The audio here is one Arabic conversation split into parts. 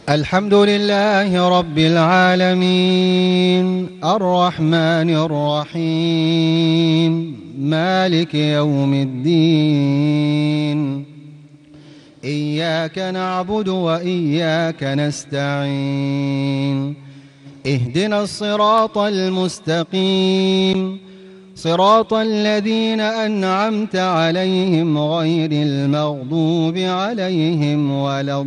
الحمد لله رب العالمين الرحمن الرحيم مالك يوم الدين إياك نعبد وإياك نستعين اهدنا الصراط المستقيم صراط الذين أنعمت عليهم غير المغضوب عليهم ولا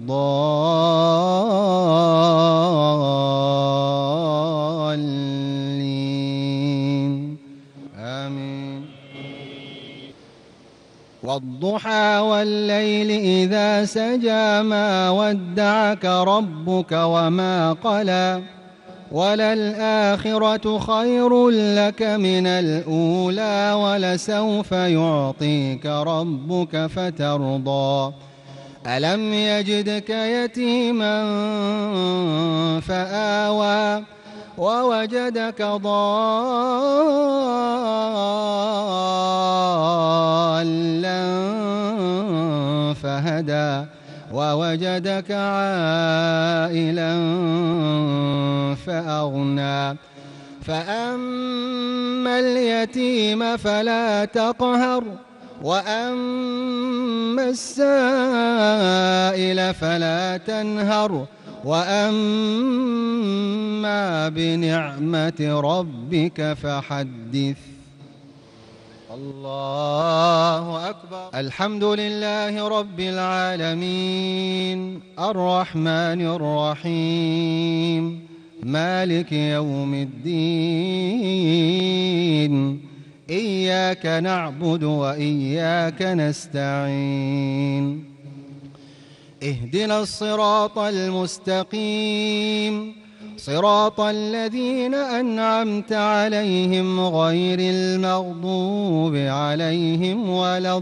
الضالين آمين. والضحى والليل إذا سجى ما ودعك ربك وما قلى وللآخرة خير لك من الأولى ولسوف يعطيك ربك فترضى ألم يجدك يتيما فآوى ووجدك ضالا فهدى ووجدك عائلا فأغنى فأما اليتيم فلا تقهر وأما السائل فلا تنهر وأما بنعمة ربك فحدث. الله أكبر. الحمد لله رب العالمين الرحمن الرحيم مالك يوم الدين إياك نعبد وإياك نستعين اهدنا الصراط المستقيم صراط الذين أنعمت عليهم غير المغضوب عليهم ولا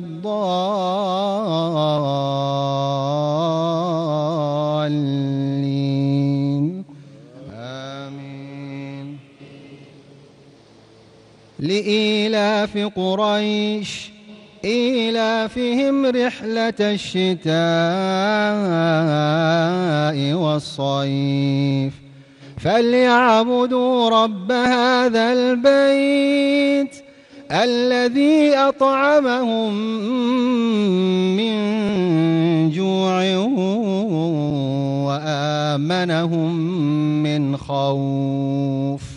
الضالين آمين. لإيلاف قريش إيلافهم رحلة الشتاء والصيف فليعبدوا رب هذا البيت الذي أطعمهم من جوع وآمنهم من خوف.